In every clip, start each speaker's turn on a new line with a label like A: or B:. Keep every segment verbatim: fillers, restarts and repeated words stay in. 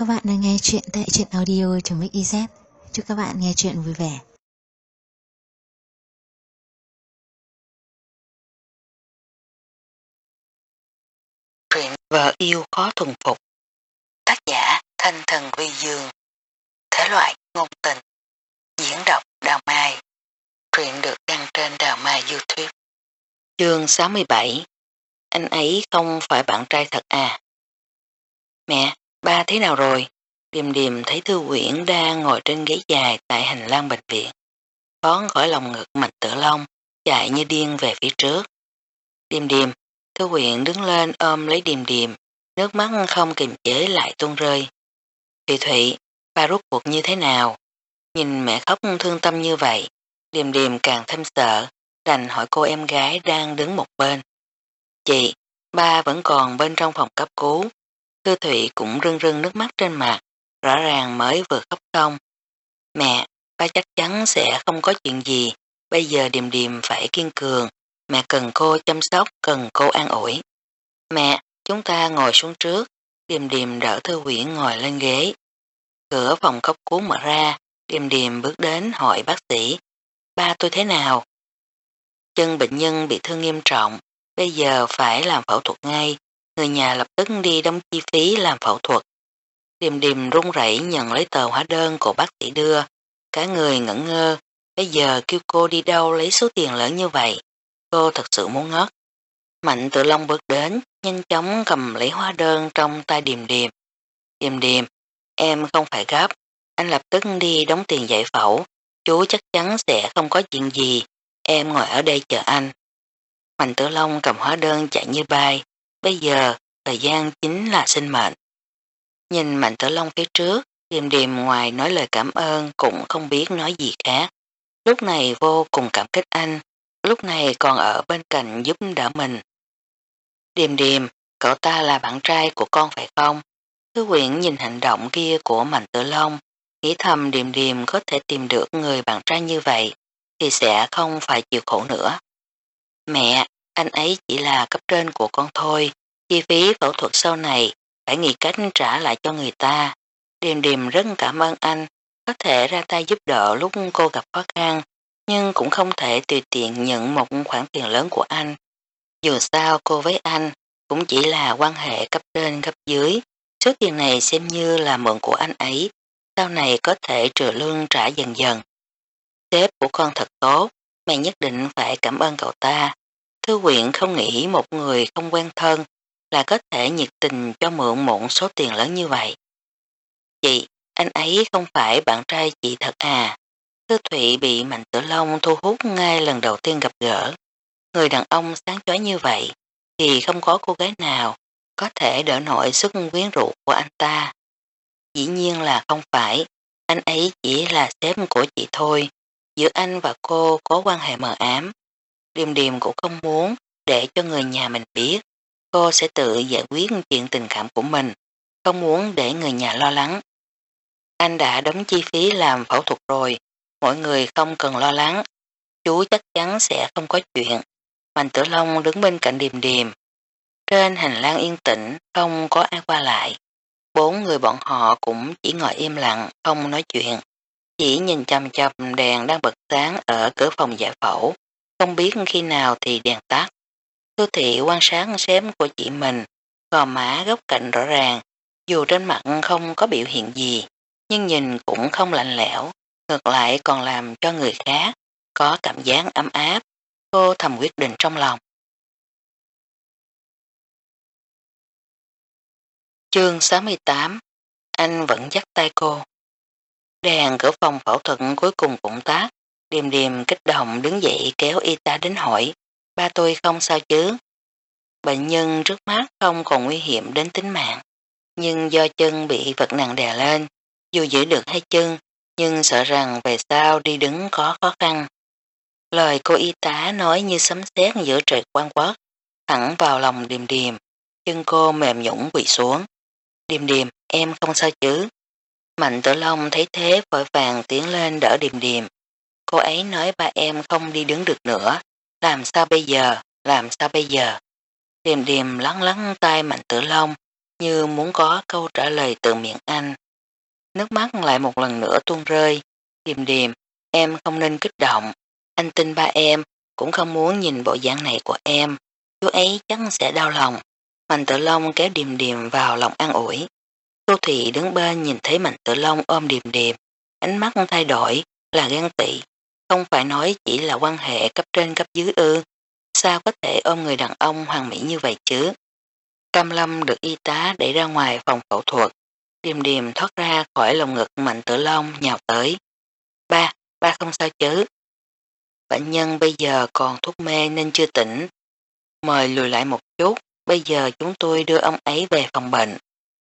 A: các bạn đang nghe chuyện tại truyện audio.mix.iz. Chúc các bạn nghe chuyện vui vẻ.
B: Truyện Vợ Yêu Khó Thuần Phục. Tác giả Thanh Thần Vi Dương. Thể loại ngôn tình. Diễn đọc Đào Mai. Truyện được đăng trên Đào Mai YouTube. Chương sáu mươi bảy. Anh ấy không phải bạn trai thật à? Mẹ, ba thế nào rồi? Điềm Điềm thấy Thư Quyển đang ngồi trên ghế dài tại hành lang bệnh viện. Thoát khỏi lòng ngực Mạnh Tử Long, chạy như điên về phía trước. Điềm Điềm, Thư Quyển đứng lên ôm lấy Điềm Điềm, nước mắt không kiềm chế lại tuôn rơi. Thụy Thụy, ba rút cuộc như thế nào? Nhìn mẹ khóc thương tâm như vậy, Điềm Điềm càng thêm sợ, đành hỏi cô em gái đang đứng một bên. Chị, ba vẫn còn bên trong phòng cấp cứu. Thư Thụy cũng rưng rưng nước mắt trên mặt, rõ ràng mới vừa khóc xong. Mẹ, ba chắc chắn sẽ không có chuyện gì, bây giờ Điềm Điềm phải kiên cường, mẹ cần cô chăm sóc, cần cô an ủi. Mẹ, chúng ta ngồi xuống trước. Điềm Điềm đỡ Thư Quyển ngồi lên ghế. Cửa phòng cấp cứu mở ra, Điềm Điềm bước đến hỏi bác sĩ, ba tôi thế nào? Chân bệnh nhân bị thương nghiêm trọng, bây giờ phải làm phẫu thuật ngay, người nhà lập tức đi đóng chi phí làm phẫu thuật. Điềm Điềm run rẩy nhận lấy tờ hóa đơn của bác sĩ đưa, cả người ngẩn ngơ, bây giờ kêu cô đi đâu lấy số tiền lớn như vậy, cô thật sự muốn ngất. Mạnh Tự Long bước đến, nhanh chóng cầm lấy hóa đơn trong tay Điềm Điềm. Điềm Điềm, em không phải gấp, anh lập tức đi đóng tiền giải phẫu, chú chắc chắn sẽ không có chuyện gì, em ngồi ở đây chờ anh. Mạnh Tử Long cầm hóa đơn chạy như bay, bây giờ thời gian chính là sinh mệnh. Nhìn Mạnh Tử Long phía trước, Điềm Điềm ngoài nói lời cảm ơn cũng không biết nói gì khác. Lúc này vô cùng cảm kích anh, lúc này còn ở bên cạnh giúp đỡ mình. Điềm Điềm, cậu ta là bạn trai của con phải không? Thư Quyển nhìn hành động kia của Mạnh Tử Long, nghĩ thầm Điềm Điềm có thể tìm được người bạn trai như vậy, thì sẽ không phải chịu khổ nữa. Mẹ, anh ấy chỉ là cấp trên của con thôi, chi phí phẫu thuật sau này phải nghĩ cách trả lại cho người ta. Điềm Điềm rất cảm ơn anh, có thể ra tay giúp đỡ lúc cô gặp khó khăn, nhưng cũng không thể tùy tiện nhận một khoản tiền lớn của anh. Dù sao cô với anh cũng chỉ là quan hệ cấp trên cấp dưới, số tiền này xem như là mượn của anh ấy, sau này có thể trừ lương trả dần dần. Sếp của con thật tốt, mẹ nhất định phải cảm ơn cậu ta. Thư Quyển không nghĩ một người không quen thân là có thể nhiệt tình cho mượn một số tiền lớn như vậy. Chị, anh ấy không phải bạn trai chị thật à? Thư Thụy bị Mạnh Tử Long thu hút ngay lần đầu tiên gặp gỡ. Người đàn ông sáng chói như vậy thì không có cô gái nào có thể đỡ nổi sức quyến rũ của anh ta. Dĩ nhiên là không phải, anh ấy chỉ là sếp của chị thôi, giữa anh và cô có quan hệ mờ ám. Điềm Điềm cũng không muốn để cho người nhà mình biết, cô sẽ tự giải quyết chuyện tình cảm của mình, không muốn để người nhà lo lắng. Anh đã đóng chi phí làm phẫu thuật rồi, mọi người không cần lo lắng, chú chắc chắn sẽ không có chuyện. Mạnh Tử Long đứng bên cạnh Điềm Điềm. Trên hành lang yên tĩnh, không có ai qua lại. Bốn người bọn họ cũng chỉ ngồi im lặng, không nói chuyện. Chỉ nhìn chằm chằm đèn đang bật sáng ở cửa phòng giải phẫu, không biết khi nào thì đèn tắt. Thư Thị quan sát xém của chị mình, gò má góc cạnh rõ ràng, dù trên mặt không có biểu hiện gì, nhưng nhìn cũng không lạnh lẽo, ngược lại còn làm cho người khác có cảm giác ấm áp. Cô thầm quyết định trong lòng. Chương sáu mươi tám. Anh vẫn dắt tay cô. Đèn cửa phòng phẫu thuật cuối cùng cũng tắt. Điềm Điềm kích động đứng dậy kéo y tá đến hỏi, ba tôi không sao chứ? Bệnh nhân trước mắt không còn nguy hiểm đến tính mạng, nhưng do chân bị vật nặng đè lên, dù giữ được hai chân, nhưng sợ rằng về sau đi đứng có khó khăn. Lời cô y tá nói như sấm sét giữa trời quang quất, thẳng vào lòng Điềm Điềm, chân cô mềm nhũn quỳ xuống. Điềm Điềm, em không sao chứ? Mạnh Tử Long thấy thế vội vàng tiến lên đỡ Điềm Điềm. Cô ấy nói ba em không đi đứng được nữa, làm sao bây giờ, làm sao bây giờ? Điềm Điềm lắng lắng tay Mạnh Tử Long, như muốn có câu trả lời từ miệng anh. Nước mắt lại một lần nữa tuôn rơi. Điềm điềm, em không nên kích động. Anh tin ba em cũng không muốn nhìn bộ dạng này của em. Chú ấy chắc sẽ đau lòng. Mạnh Tử Long kéo Điềm điềm vào lòng an ủi. Tô Thị đứng bên nhìn thấy Mạnh Tử Long ôm Điềm điềm. Ánh mắt thay đổi là ghen tị. Không phải nói chỉ là quan hệ cấp trên cấp dưới ư. Sao có thể ôm người đàn ông hoàn mỹ như vậy chứ? Cam Lâm được y tá đẩy ra ngoài phòng phẫu thuật. Điềm điềm thoát ra khỏi lồng ngực Mạnh Tử Long nhào tới. Ba, ba không sao chứ? Bệnh nhân bây giờ còn thuốc mê nên chưa tỉnh. Mời lùi lại một chút, bây giờ chúng tôi đưa ông ấy về phòng bệnh.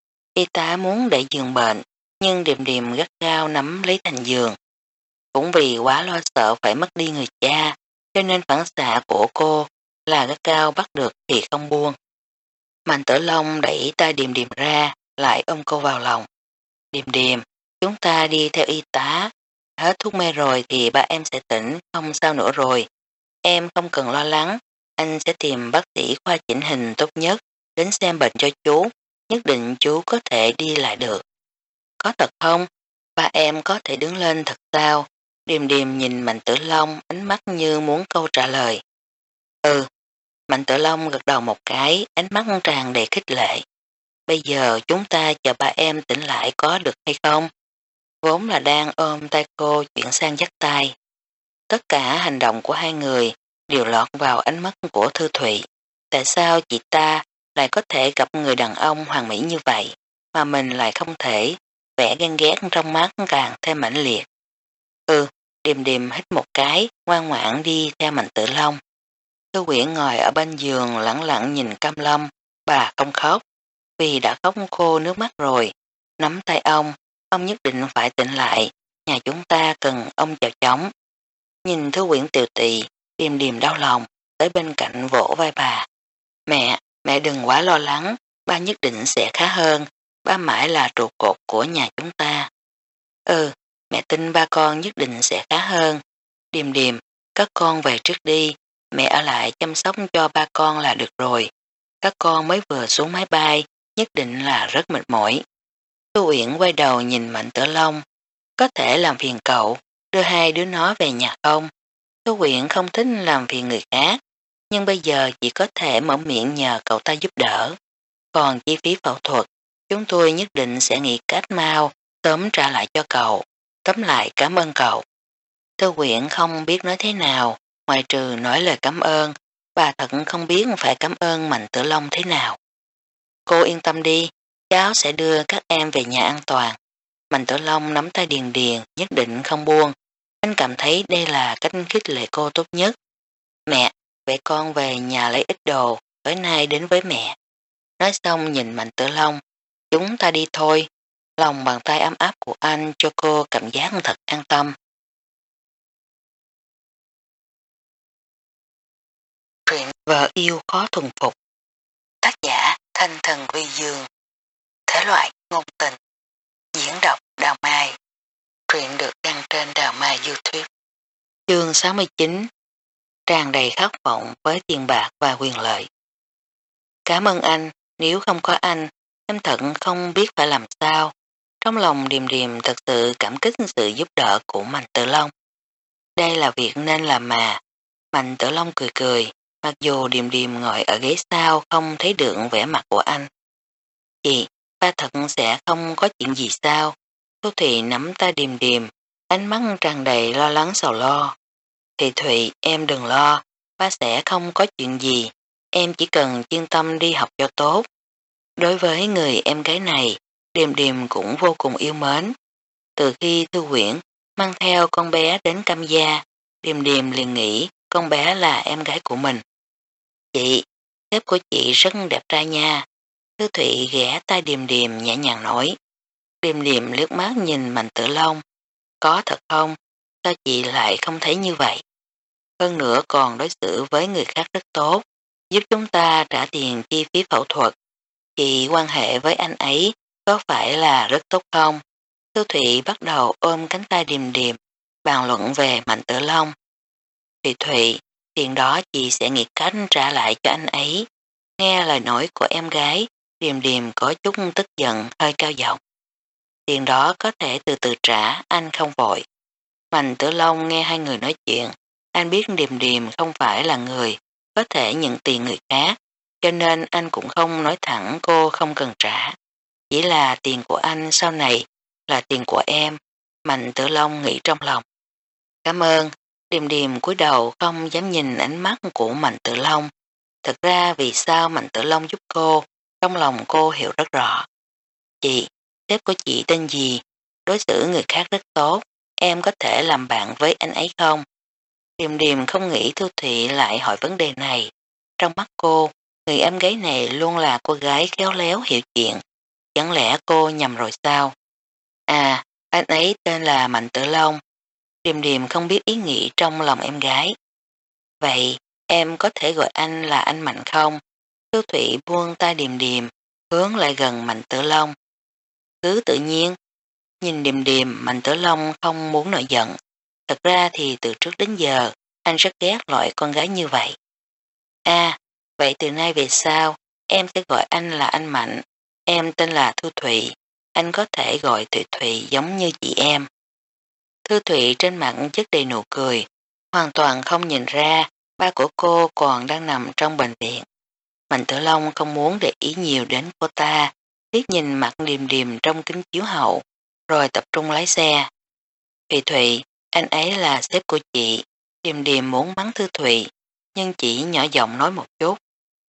B: Y tá muốn đẩy giường bệnh, nhưng Điềm điềm gắt gao nắm lấy thành giường. Cũng vì quá lo sợ phải mất đi người cha, cho nên phản xạ của cô là gắt gao bắt được thì không buông. Mạnh Tử Long đẩy tay Điềm điềm ra, lại ôm cô vào lòng. Điềm điềm, chúng ta đi theo y tá. Hết thuốc mê rồi thì ba em sẽ tỉnh, không sao nữa rồi. Em không cần lo lắng, anh sẽ tìm bác sĩ khoa chỉnh hình tốt nhất đến xem bệnh cho chú. Nhất định chú có thể đi lại được. Có thật không? Ba em có thể đứng lên thật sao? Điềm điềm nhìn Mạnh Tử Long, ánh mắt như muốn câu trả lời. Ừ. Mạnh Tử Long gật đầu một cái, ánh mắt tràn đầy khích lệ. Bây giờ chúng ta chờ ba em tỉnh lại có được hay không? Vốn là đang ôm tay cô chuyển sang dắt tay. Tất cả hành động của hai người đều lọt vào ánh mắt của Thư Thụy. Tại sao chị ta lại có thể gặp người đàn ông hoàn mỹ như vậy, mà mình lại không thể? Vẻ ghen ghét trong mắt càng thêm mãnh liệt. Ừ, Điềm điềm hít một cái, ngoan ngoãn đi theo Mạnh Tử Long. Thư Quyển ngồi ở bên giường lẳng lặng nhìn Cam Lâm, bà không khóc, vì đã khóc khô nước mắt rồi. Nắm tay ông, ông nhất định phải tỉnh lại, nhà chúng ta cần ông chào chóng. Nhìn Thư Quyển tiều tị, Điềm điềm đau lòng, tới bên cạnh vỗ vai bà. Mẹ, mẹ đừng quá lo lắng, ba nhất định sẽ khá hơn, ba mãi là trụ cột của nhà chúng ta. Ừ, mẹ tin ba con nhất định sẽ khá hơn. Điềm điềm, các con về trước đi, mẹ ở lại chăm sóc cho ba con là được rồi. Các con mới vừa xuống máy bay, nhất định là rất mệt mỏi. Thu Uyển quay đầu nhìn Mạnh Tử Long, có thể làm phiền cậu, đưa hai đứa nó về nhà không? Thu Uyển không thích làm phiền người khác, nhưng bây giờ chỉ có thể mở miệng nhờ cậu ta giúp đỡ. Còn chi phí phẫu thuật, chúng tôi nhất định sẽ nghĩ cách mau, sớm trả lại cho cậu. Tóm lại cảm ơn cậu. Thư Quyển không biết nói thế nào, ngoài trừ nói lời cảm ơn, bà thật không biết phải cảm ơn Mạnh Tử Long thế nào. Cô yên tâm đi, cháu sẽ đưa các em về nhà an toàn. Mạnh Tử Long nắm tay Điền Điền, nhất định không buông. Anh cảm thấy đây là cách khích lệ cô tốt nhất. Mẹ, vậy con về nhà lấy ít đồ, tối nay đến với mẹ. Nói xong nhìn Mạnh Tử Long, chúng ta đi thôi. Lòng bàn tay ấm áp của anh cho cô cảm giác thật an tâm. Truyện Vợ Yêu Khó Thuần Phục. Tác giả Thanh Thần Vi Dương. Thể loại ngôn tình. Diễn đọc Đào Mai. Truyện được đăng trên Đào Mai YouTube. Chương sáu mươi chín. Tràn đầy khát vọng với tiền bạc và quyền lợi. Cảm ơn anh, nếu không có anh, em thật không biết phải làm sao. Trong lòng Điềm Điềm thật sự cảm kích sự giúp đỡ của Mạnh Tử Long. Đây là việc nên làm mà. Mạnh Tử Long cười cười, mặc dù Điềm Điềm ngồi ở ghế sau không thấy được vẻ mặt của anh. Chị, ba thật sẽ không có chuyện gì sao? Thu Thụy nắm tay Điềm Điềm, ánh mắt tràn đầy lo lắng sầu lo. Thị Thụy, em đừng lo, ba sẽ không có chuyện gì, em chỉ cần chuyên tâm đi học cho tốt. Đối với người em gái này, Điềm Điềm cũng vô cùng yêu mến. Từ khi Thư Quyển mang theo con bé đến Cam Gia, Điềm Điềm liền nghĩ con bé là em gái của mình. Chị, sếp của chị rất đẹp trai nha. Thư Thụy ghé tay Điềm Điềm nhẹ nhàng nói. Điềm Điềm liếc mắt nhìn Mạnh Tử Long. Có thật không? Sao chị lại không thấy như vậy? Hơn nữa còn đối xử với người khác rất tốt, giúp chúng ta trả tiền chi phí phẫu thuật. Chị quan hệ với anh ấy có phải là rất tốt không? Thư Thụy bắt đầu ôm cánh tay Điềm Điềm, bàn luận về Mạnh Tử Long. Thụy Thụy, tiền đó chị sẽ nghĩ cách trả lại cho anh ấy. Nghe lời nói của em gái, Điềm điềm có chút tức giận hơi cao giọng. Tiền đó có thể từ từ trả, anh không vội. Mạnh Tử Long nghe hai người nói chuyện, anh biết Điềm điềm không phải là người có thể nhận tiền người khác, cho nên anh cũng không nói thẳng cô không cần trả. Chỉ là tiền của anh sau này là tiền của em, Mạnh Tử Long nghĩ trong lòng. Cảm ơn, Điềm điềm cúi đầu không dám nhìn ánh mắt của Mạnh Tử Long. Thật ra vì sao Mạnh Tử Long giúp cô, trong lòng cô hiểu rất rõ. Chị, sếp của chị tên gì? Đối xử người khác rất tốt, em có thể làm bạn với anh ấy không? Điềm điềm không nghĩ Thu Thủy lại hỏi vấn đề này. Trong mắt cô, người em gái này luôn là cô gái khéo léo hiểu chuyện. Chẳng lẽ cô nhầm rồi sao? À, anh ấy tên là Mạnh Tử Long. Điềm điềm không biết ý nghĩ trong lòng em gái. Vậy, em có thể gọi anh là anh Mạnh không? Thu Thủy buông tay Điềm điềm, hướng lại gần Mạnh Tử Long. Cứ tự nhiên, nhìn Điềm điềm Mạnh Tử Long không muốn nổi giận. Thật ra thì từ trước đến giờ, anh rất ghét loại con gái như vậy. À, vậy từ nay về sau, em sẽ gọi anh là anh Mạnh. Em tên là Thu Thủy. Anh có thể gọi Thủy Thủy giống như chị em. Thư Thủy trên mặt chất đầy nụ cười, hoàn toàn không nhìn ra ba của cô còn đang nằm trong bệnh viện. Mạnh Tử Long không muốn để ý nhiều đến cô ta, liếc nhìn mặt Điềm điềm trong kính chiếu hậu, rồi tập trung lái xe. Thủy Thủy, anh ấy là sếp của chị. Điềm điềm muốn mắng Thư Thủy, nhưng chỉ nhỏ giọng nói một chút.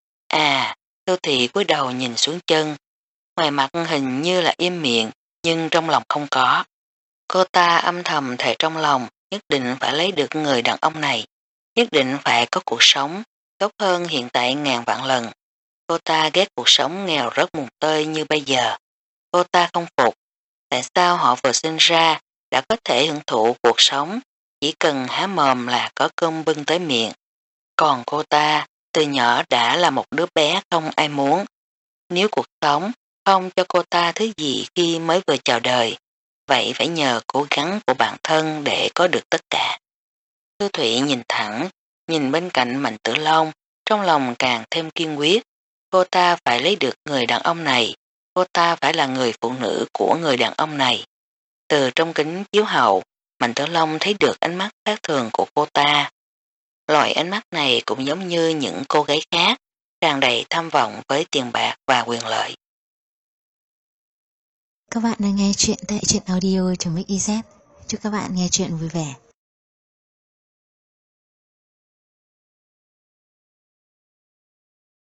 B: À, Thư Thủy cúi đầu nhìn xuống chân, ngoài mặt hình như là im miệng, nhưng trong lòng không có. Cô ta âm thầm thề trong lòng, nhất định phải lấy được người đàn ông này, nhất định phải có cuộc sống, tốt hơn hiện tại ngàn vạn lần. Cô ta ghét cuộc sống nghèo rất mùng tơi như bây giờ. Cô ta không phục, tại sao họ vừa sinh ra đã có thể hưởng thụ cuộc sống, chỉ cần há mồm là có cơm bưng tới miệng. Còn cô ta, từ nhỏ đã là một đứa bé không ai muốn. Nếu cuộc sống không cho cô ta thứ gì khi mới vừa chào đời, vậy phải nhờ cố gắng của bản thân để có được tất cả. Thư Thủy nhìn thẳng, nhìn bên cạnh Mạnh Tử Long, trong lòng càng thêm kiên quyết. Cô ta phải lấy được người đàn ông này, cô ta phải là người phụ nữ của người đàn ông này. Từ trong kính chiếu hậu, Mạnh Tử Long thấy được ánh mắt khác thường của cô ta. Loại ánh mắt này cũng giống như những cô gái khác, tràn đầy tham vọng với tiền bạc và quyền lợi.
A: Các bạn đang nghe chuyện tại truyện audio.mix.iz. Chúc các bạn nghe chuyện vui vẻ.